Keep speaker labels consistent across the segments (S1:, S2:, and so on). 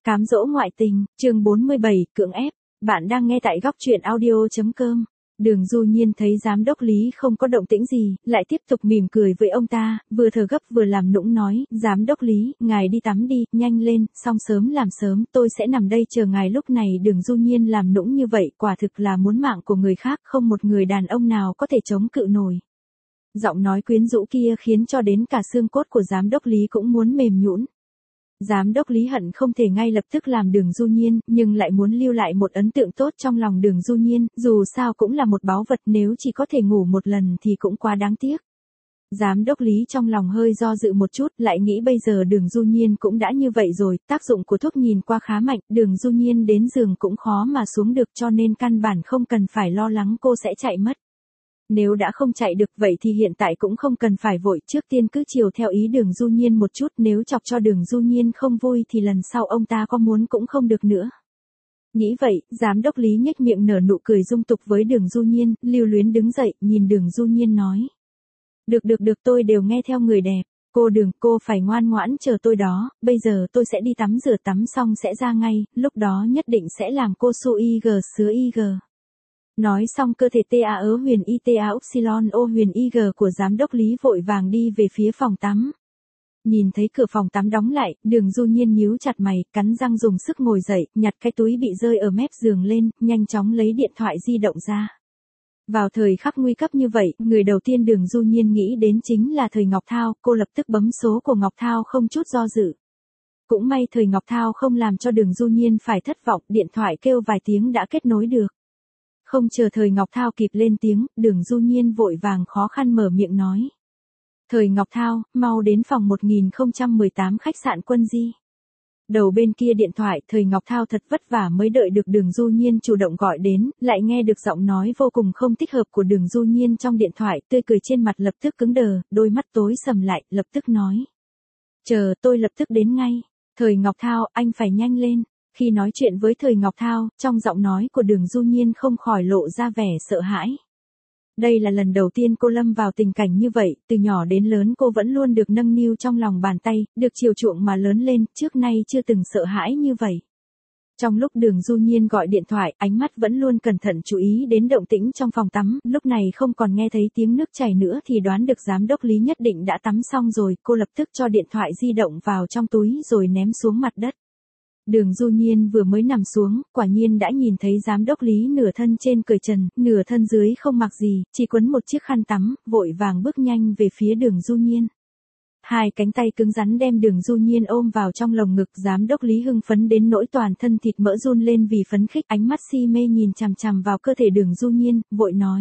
S1: Cám dỗ ngoại tình, chương 47, cưỡng ép. Bạn đang nghe tại góc truyện audio.com. Đường Du Nhiên thấy giám đốc Lý không có động tĩnh gì, lại tiếp tục mỉm cười với ông ta, vừa thở gấp vừa làm nũng nói, giám đốc Lý, ngài đi tắm đi, nhanh lên, xong sớm làm sớm, tôi sẽ nằm đây chờ ngài. Lúc này Đường Du Nhiên làm nũng như vậy quả thực là muốn mạng của người khác, không một người đàn ông nào có thể chống cự nổi. Giọng nói quyến rũ kia khiến cho đến cả xương cốt của giám đốc Lý cũng muốn mềm nhũn. Giám đốc Lý hận không thể ngay lập tức làm Đường Du Nhiên, nhưng lại muốn lưu lại một ấn tượng tốt trong lòng Đường Du Nhiên, dù sao cũng là một báu vật, nếu chỉ có thể ngủ một lần thì cũng quá đáng tiếc. Giám đốc Lý trong lòng hơi do dự một chút, lại nghĩ bây giờ Đường Du Nhiên cũng đã như vậy rồi, tác dụng của thuốc nhìn qua khá mạnh, Đường Du Nhiên đến giường cũng khó mà xuống được, cho nên căn bản không cần phải lo lắng cô sẽ chạy mất. Nếu đã không chạy được vậy thì hiện tại cũng không cần phải vội, trước tiên cứ chiều theo ý Đường Du Nhiên một chút, nếu chọc cho Đường Du Nhiên không vui thì lần sau ông ta có muốn cũng không được nữa. Nghĩ vậy, giám đốc Lý nhếch miệng nở nụ cười dung tục với Đường Du Nhiên, lưu luyến đứng dậy, nhìn Đường Du Nhiên nói. Được tôi đều nghe theo người đẹp, cô Đường, cô phải ngoan ngoãn chờ tôi đó, bây giờ tôi sẽ đi tắm rửa, tắm xong sẽ ra ngay, lúc đó nhất định sẽ làm cô su ig sứa ig. Nói xong cơ thể ta huyền y ta upsilon o huyền ig của giám đốc Lý vội vàng đi về phía phòng tắm. Nhìn thấy cửa phòng tắm đóng lại, Đường Du Nhiên nhíu chặt mày, cắn răng dùng sức ngồi dậy, nhặt cái túi bị rơi ở mép giường lên, nhanh chóng lấy điện thoại di động ra. Vào thời khắc nguy cấp như vậy, người đầu tiên Đường Du Nhiên nghĩ đến chính là Thời Ngọc Thao, cô lập tức bấm số của Ngọc Thao không chút do dự. Cũng may Thời Ngọc Thao không làm cho Đường Du Nhiên phải thất vọng, điện thoại kêu vài tiếng đã kết nối được. Không chờ Thời Ngọc Thao kịp lên tiếng, Đường Du Nhiên vội vàng khó khăn mở miệng nói. Thời Ngọc Thao, mau đến phòng 1018 khách sạn Quân Di. Đầu bên kia điện thoại, Thời Ngọc Thao thật vất vả mới đợi được Đường Du Nhiên chủ động gọi đến, lại nghe được giọng nói vô cùng không thích hợp của Đường Du Nhiên trong điện thoại, tươi cười trên mặt lập tức cứng đờ, đôi mắt tối sầm lại, lập tức nói. Chờ, tôi lập tức đến ngay. Thời Ngọc Thao, anh phải nhanh lên. Khi nói chuyện với Thời Ngọc Thao, trong giọng nói của Đường Du Nhiên không khỏi lộ ra vẻ sợ hãi. Đây là lần đầu tiên cô lâm vào tình cảnh như vậy, từ nhỏ đến lớn cô vẫn luôn được nâng niu trong lòng bàn tay, được chiều chuộng mà lớn lên, trước nay chưa từng sợ hãi như vậy. Trong lúc Đường Du Nhiên gọi điện thoại, ánh mắt vẫn luôn cẩn thận chú ý đến động tĩnh trong phòng tắm, lúc này không còn nghe thấy tiếng nước chảy nữa thì đoán được giám đốc Lý nhất định đã tắm xong rồi, cô lập tức cho điện thoại di động vào trong túi rồi ném xuống mặt đất. Đường Du Nhiên vừa mới nằm xuống, quả nhiên đã nhìn thấy giám đốc Lý nửa thân trên cởi trần, nửa thân dưới không mặc gì, chỉ quấn một chiếc khăn tắm, vội vàng bước nhanh về phía Đường Du Nhiên. Hai cánh tay cứng rắn đem Đường Du Nhiên ôm vào trong lồng ngực, giám đốc Lý hưng phấn đến nỗi toàn thân thịt mỡ run lên vì phấn khích, ánh mắt si mê nhìn chằm chằm vào cơ thể Đường Du Nhiên, vội nói.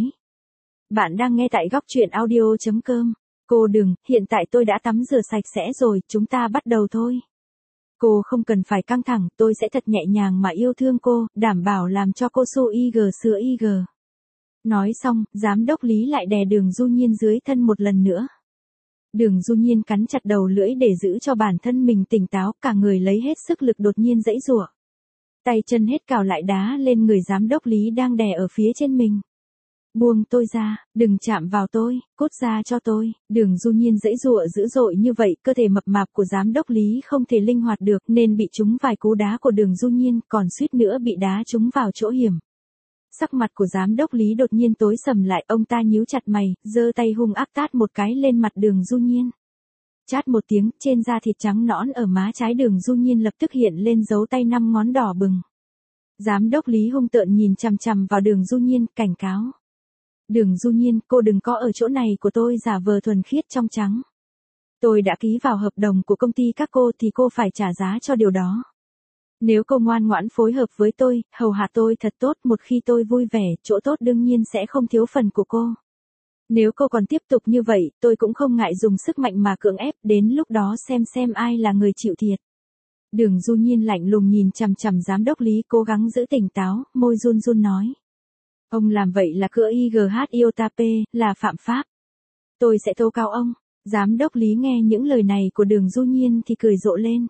S1: Bạn đang nghe tại góc truyện audio.com. Cô Đường, hiện tại tôi đã tắm rửa sạch sẽ rồi, chúng ta bắt đầu thôi. Cô không cần phải căng thẳng, tôi sẽ thật nhẹ nhàng mà yêu thương cô, đảm bảo làm cho cô su ig sữa ig. Nói xong, giám đốc Lý lại đè Đường Du Nhiên dưới thân một lần nữa. Đường Du Nhiên cắn chặt đầu lưỡi để giữ cho bản thân mình tỉnh táo, cả người lấy hết sức lực đột nhiên giãy giụa. Tay chân hết cào lại đá lên người giám đốc Lý đang đè ở phía trên mình. Buông tôi ra, đừng chạm vào tôi, cút ra cho tôi. Đường Du Nhiên giãy giụa dữ dội như vậy, cơ thể mập mạp của giám đốc Lý không thể linh hoạt được nên bị trúng vài cú đá của Đường Du Nhiên, còn suýt nữa bị đá trúng vào chỗ hiểm. Sắc mặt của giám đốc Lý đột nhiên tối sầm lại, ông ta nhíu chặt mày, giơ tay hung ác tát một cái lên mặt Đường Du Nhiên. Chát một tiếng, trên da thịt trắng nõn ở má trái Đường Du Nhiên lập tức hiện lên dấu tay 5 ngón đỏ bừng. Giám đốc Lý hung tợn nhìn chằm chằm vào Đường Du Nhiên, cảnh cáo. Đường Du Nhiên, cô đừng có ở chỗ này của tôi giả vờ thuần khiết trong trắng. Tôi đã ký vào hợp đồng của công ty các cô thì cô phải trả giá cho điều đó. Nếu cô ngoan ngoãn phối hợp với tôi, hầu hạ tôi thật tốt, một khi tôi vui vẻ, chỗ tốt đương nhiên sẽ không thiếu phần của cô. Nếu cô còn tiếp tục như vậy, tôi cũng không ngại dùng sức mạnh mà cưỡng ép, đến lúc đó xem ai là người chịu thiệt. Đường Du Nhiên lạnh lùng nhìn chằm chằm giám đốc Lý, cố gắng giữ tỉnh táo, môi run run nói. Ông làm vậy là cỡ IGH iota P, là phạm pháp. Tôi sẽ tố cáo ông. Giám đốc Lý nghe những lời này của Đường Du Nhiên thì cười rộ lên.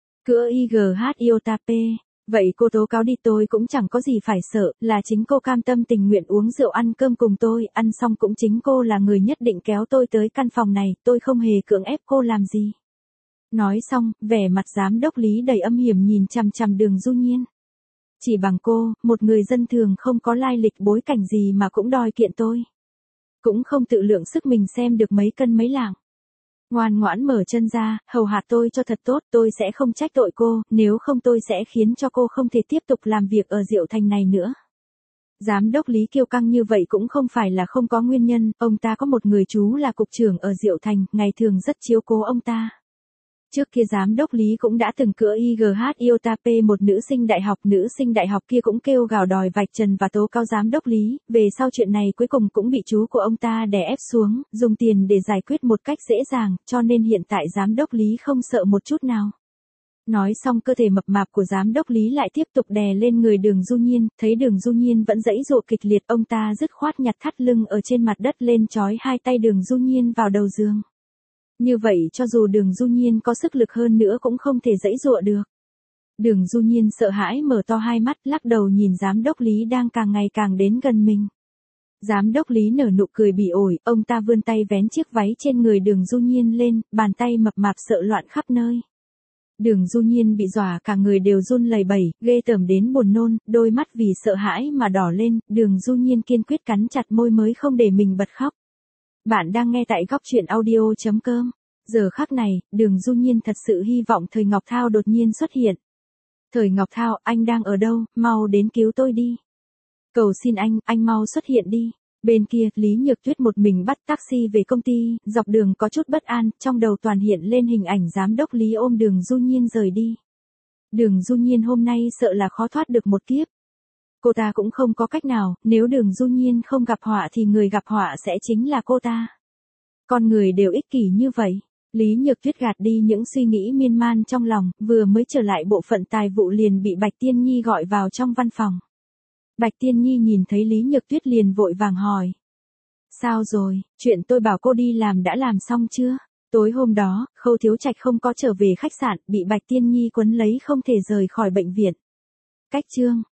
S1: Cỡ IGH iota P, vậy cô tố cáo đi, tôi cũng chẳng có gì phải sợ, là chính cô cam tâm tình nguyện uống rượu ăn cơm cùng tôi, ăn xong cũng chính cô là người nhất định kéo tôi tới căn phòng này, tôi không hề cưỡng ép cô làm gì. Nói xong, vẻ mặt giám đốc Lý đầy âm hiểm nhìn chằm chằm Đường Du Nhiên. Chỉ bằng cô, một người dân thường không có lai lịch bối cảnh gì mà cũng đòi kiện tôi. Cũng không tự lượng sức mình xem được mấy cân mấy lạng. Ngoan ngoãn mở chân ra, hầu hạ tôi cho thật tốt, tôi sẽ không trách tội cô, nếu không tôi sẽ khiến cho cô không thể tiếp tục làm việc ở Diệu Thành này nữa. Giám đốc Lý kiêu căng như vậy cũng không phải là không có nguyên nhân, ông ta có một người chú là cục trưởng ở Diệu Thành, ngày thường rất chiếu cố ông ta. Trước kia giám đốc Lý cũng đã từng cựa IGH Iota P một nữ sinh đại học kia cũng kêu gào đòi vạch trần và tố cáo giám đốc Lý, về sau chuyện này cuối cùng cũng bị chú của ông ta đè ép xuống, dùng tiền để giải quyết một cách dễ dàng, cho nên hiện tại giám đốc Lý không sợ một chút nào. Nói xong cơ thể mập mạp của giám đốc Lý lại tiếp tục đè lên người Đường Du Nhiên, thấy Đường Du Nhiên vẫn giãy giụa kịch liệt, ông ta dứt khoát nhặt thắt lưng ở trên mặt đất lên trói hai tay Đường Du Nhiên vào đầu giường. Như vậy cho dù Đường Du Nhiên có sức lực hơn nữa cũng không thể giãy giụa được. Đường Du Nhiên sợ hãi mở to hai mắt, lắc đầu nhìn giám đốc Lý đang càng ngày càng đến gần mình. Giám đốc Lý nở nụ cười bỉ ổi, ông ta vươn tay vén chiếc váy trên người Đường Du Nhiên lên, bàn tay mập mạp sợ loạn khắp nơi. Đường Du Nhiên bị dọa cả người đều run lẩy bẩy, ghê tởm đến buồn nôn, đôi mắt vì sợ hãi mà đỏ lên, Đường Du Nhiên kiên quyết cắn chặt môi mới không để mình bật khóc. Bạn đang nghe tại góc truyện audio.com. Giờ khắc này, Đường Du Nhiên thật sự hy vọng Thời Ngọc Thao đột nhiên xuất hiện. Thời Ngọc Thao, anh đang ở đâu, mau đến cứu tôi đi. Cầu xin anh mau xuất hiện đi. Bên kia, Lý Nhược Tuyết một mình bắt taxi về công ty, dọc đường có chút bất an, trong đầu toàn hiện lên hình ảnh giám đốc Lý ôm Đường Du Nhiên rời đi. Đường Du Nhiên hôm nay sợ là khó thoát được một kiếp. Cô ta cũng không có cách nào, nếu Đường Du Nhiên không gặp họa thì người gặp họa sẽ chính là cô ta. Con người đều ích kỷ như vậy. Lý Nhược Tuyết gạt đi những suy nghĩ miên man trong lòng, vừa mới trở lại bộ phận tài vụ liền bị Bạch Tiên Nhi gọi vào trong văn phòng. Bạch Tiên Nhi nhìn thấy Lý Nhược Tuyết liền vội vàng hỏi. Sao rồi, chuyện tôi bảo cô đi làm đã làm xong chưa? Tối hôm đó, Khâu Thiếu Trạch không có trở về khách sạn, bị Bạch Tiên Nhi quấn lấy không thể rời khỏi bệnh viện. Cách chương